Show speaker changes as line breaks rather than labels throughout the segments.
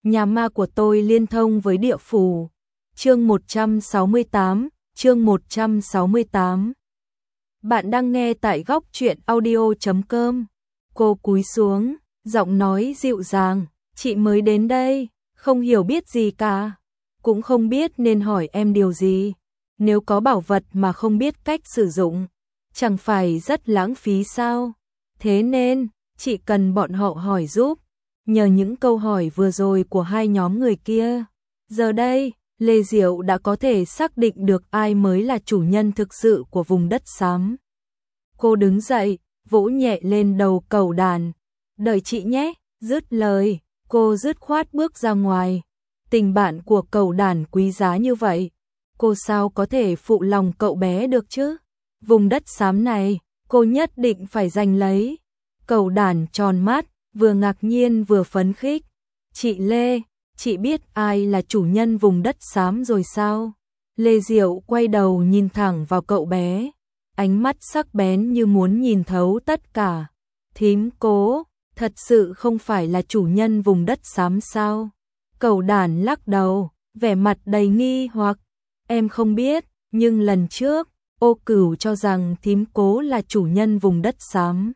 Nhà ma của tôi liên thông với địa phủ. Chương 168, chương 168. Bạn đang nghe tại góc truyện audio.com. Cô cúi xuống, giọng nói dịu dàng, chị mới đến đây, không hiểu biết gì cả, cũng không biết nên hỏi em điều gì. Nếu có bảo vật mà không biết cách sử dụng, chẳng phải rất lãng phí sao? Thế nên, chị cần bọn họ hỏi giúp. Nhờ những câu hỏi vừa rồi của hai nhóm người kia, giờ đây, Lê Diệu đã có thể xác định được ai mới là chủ nhân thực sự của vùng đất xám. Cô đứng dậy, vỗ nhẹ lên đầu Cẩu Đàn. Đợi chị nhé, dứt lời, cô dứt khoát bước ra ngoài. Tình bạn của Cẩu Đàn quý giá như vậy, cô sao có thể phụ lòng cậu bé được chứ? Vùng đất xám này, cô nhất định phải giành lấy. Cẩu Đàn tròn mắt, vừa ngạc nhiên vừa phấn khích. Chị Lê, chị biết ai là chủ nhân vùng đất xám rồi sao? Lê Diệu quay đầu nhìn thẳng vào cậu bé, ánh mắt sắc bén như muốn nhìn thấu tất cả. Thím Cố, thật sự không phải là chủ nhân vùng đất xám sao? Cẩu Đàn lắc đầu, vẻ mặt đầy nghi hoặc. Em không biết, nhưng lần trước, Ô Cửu cho rằng thím Cố là chủ nhân vùng đất xám.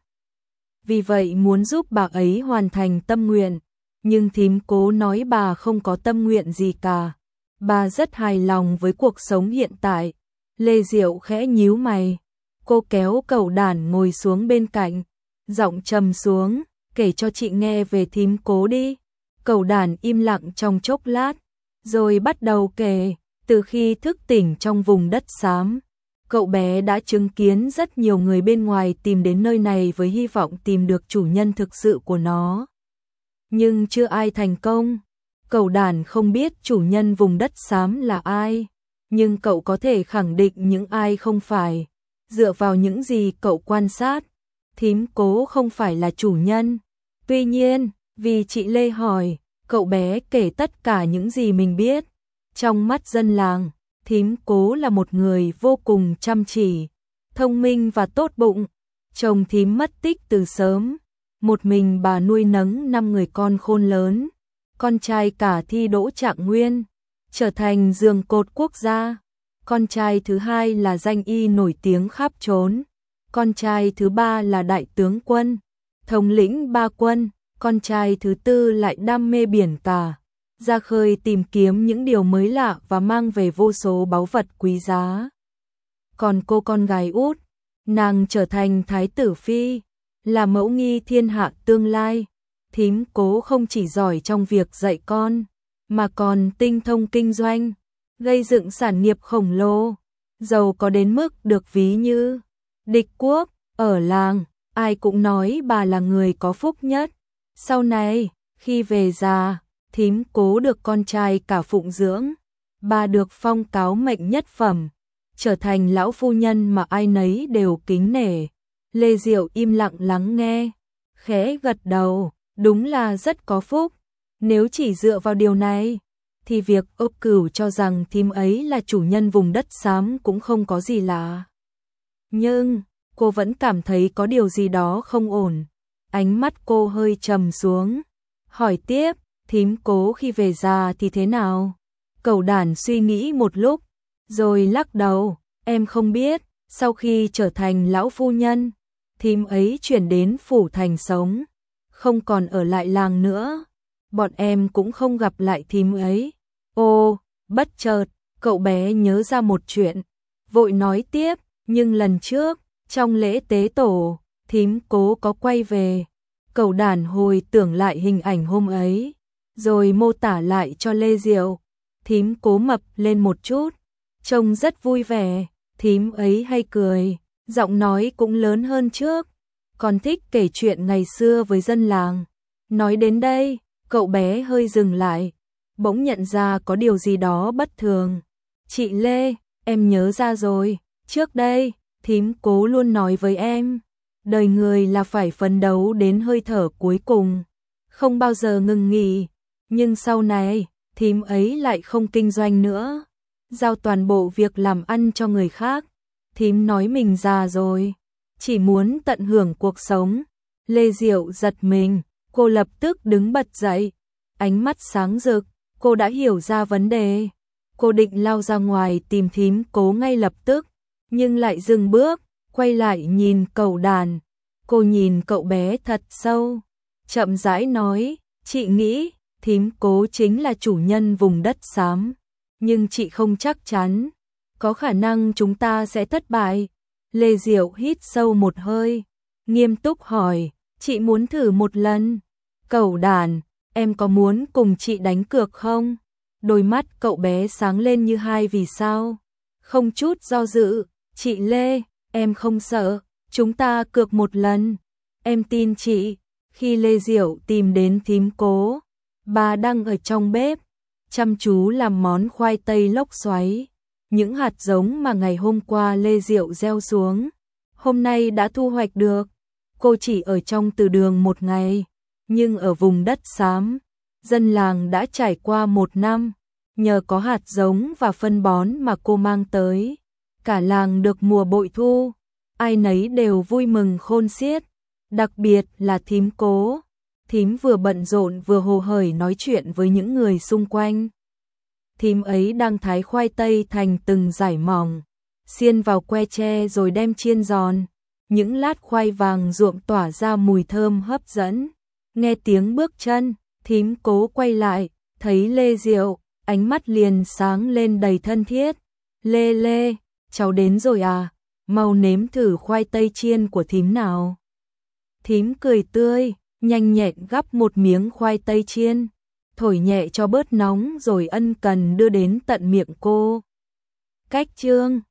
Vì vậy muốn giúp bà ấy hoàn thành tâm nguyện, nhưng thím Cố nói bà không có tâm nguyện gì cả. Bà rất hài lòng với cuộc sống hiện tại. Lê Diệu khẽ nhíu mày. Cô kéo Cẩu Đàn ngồi xuống bên cạnh, giọng trầm xuống, kể cho chị nghe về thím Cố đi. Cẩu Đàn im lặng trong chốc lát, rồi bắt đầu kể. Từ khi thức tỉnh trong vùng đất xám, cậu bé đã chứng kiến rất nhiều người bên ngoài tìm đến nơi này với hy vọng tìm được chủ nhân thực sự của nó. Nhưng chưa ai thành công. Cẩu Đàn không biết chủ nhân vùng đất xám là ai, nhưng cậu có thể khẳng định những ai không phải. Dựa vào những gì cậu quan sát, thím Cố không phải là chủ nhân. Tuy nhiên, vì chị Lê hỏi, cậu bé kể tất cả những gì mình biết. Trong mắt dân làng, thím Cố là một người vô cùng chăm chỉ, thông minh và tốt bụng. Chồng thím mất tích từ sớm, một mình bà nuôi nấng 5 người con khôn lớn. Con trai cả thi đỗ trạng nguyên, trở thành giường cột quốc gia. Con trai thứ hai là danh y nổi tiếng khắp trốn. Con trai thứ ba là đại tướng quân, thống lĩnh 3 quân. Con trai thứ tư lại đam mê biển cả, ra khơi tìm kiếm những điều mới lạ và mang về vô số báu vật quý giá. Còn cô con gái út, nàng trở thành thái tử phi, là mẫu nghi thiên hạ tương lai. Thím Cố không chỉ giỏi trong việc dạy con, mà còn tinh thông kinh doanh, gây dựng sản nghiệp khổng lồ, giàu có đến mức được ví như địch quốc. Ở làng, ai cũng nói bà là người có phúc nhất. Sau này, khi về già, thím Cố được con trai cả phụng dưỡng, bà được phong cáo mệnh nhất phẩm, trở thành lão phu nhân mà ai nấy đều kính nể. Lê Diệu im lặng lắng nghe, khẽ gật đầu, đúng là rất có phúc. Nếu chỉ dựa vào điều này, thì việc Ô Cửu cho rằng thím ấy là chủ nhân vùng đất xám cũng không có gì lạ. Nhưng, cô vẫn cảm thấy có điều gì đó không ổn. Ánh mắt cô hơi trầm xuống, hỏi tiếp, thím Cố khi về già thì thế nào? Cẩu Đàn suy nghĩ một lúc, rồi lắc đầu, em không biết. Sau khi trở thành lão phu nhân, thím ấy chuyển đến phủ thành sống, không còn ở lại làng nữa. Bọn em cũng không gặp lại thím ấy. Ô, bất chợt, cậu bé nhớ ra một chuyện, vội nói tiếp, nhưng lần trước, trong lễ tế tổ, thím Cố có quay về. Cẩu Đàn hồi tưởng lại hình ảnh hôm ấy, rồi mô tả lại cho Lê Diệu. Thím Cố mập lên một chút, trông rất vui vẻ, thím ấy hay cười, giọng nói cũng lớn hơn trước, còn thích kể chuyện ngày xưa với dân làng. Nói đến đây, cậu bé hơi dừng lại, bỗng nhận ra có điều gì đó bất thường. Chị Lê, em nhớ ra rồi, trước đây, thím Cố luôn nói với em, đời người là phải phấn đấu đến hơi thở cuối cùng, không bao giờ ngừng nghỉ. Nhưng sau này, thím ấy lại không kinh doanh nữa, giao toàn bộ việc làm ăn cho người khác. Thím nói mình già rồi, chỉ muốn tận hưởng cuộc sống. Lê Diệu giật mình, cô lập tức đứng bật dậy. ánh mắt sáng rực, cô đã hiểu ra vấn đề. Cô định lao ra ngoài tìm thím Cố ngay lập tức, nhưng lại dừng bước, quay lại nhìn Cẩu Đàn. Cô nhìn cậu bé thật sâu, chậm rãi nói, chị nghĩ thím Cố chính là chủ nhân vùng đất xám, nhưng chị không chắc chắn, có khả năng chúng ta sẽ thất bại. Lê Diệu hít sâu một hơi, nghiêm túc hỏi, chị muốn thử một lần? Cẩu Đàn, em có muốn cùng chị đánh cược không? Đôi mắt cậu bé sáng lên như hai vì sao. Không chút do dự, chị Lê, em không sợ, chúng ta cược một lần. Em tin chị. Khi Lê Diệu tìm đến thím Cố, bà đang ở trong bếp, chăm chú làm món khoai tây lốc xoáy. Những hạt giống mà ngày hôm qua Lê Diệu gieo xuống, hôm nay đã thu hoạch được. Cô chỉ ở trong từ đường một ngày, nhưng ở vùng đất xám, dân làng đã trải qua 1 năm. Nhờ có hạt giống và phân bón mà cô mang tới, cả làng được mùa bội thu, ai nấy đều vui mừng khôn xiết, đặc biệt là thím Cố. Thím vừa bận rộn vừa hồ hởi nói chuyện với những người xung quanh. Thím ấy đang thái khoai tây thành từng dải mỏng, xiên vào que tre rồi đem chiên giòn. Những lát khoai vàng ruộm tỏa ra mùi thơm hấp dẫn. Nghe tiếng bước chân, thím Cố quay lại, thấy Lê Diệu, ánh mắt liền sáng lên đầy thân thiết. Lê Lê, cháu đến rồi à? Mau nếm thử khoai tây chiên của thím nào. Thím cười tươi, nhanh nhẹn gắp một miếng khoai tây chiên, thổi nhẹ cho bớt nóng rồi ân cần đưa đến tận miệng cô. Cách chương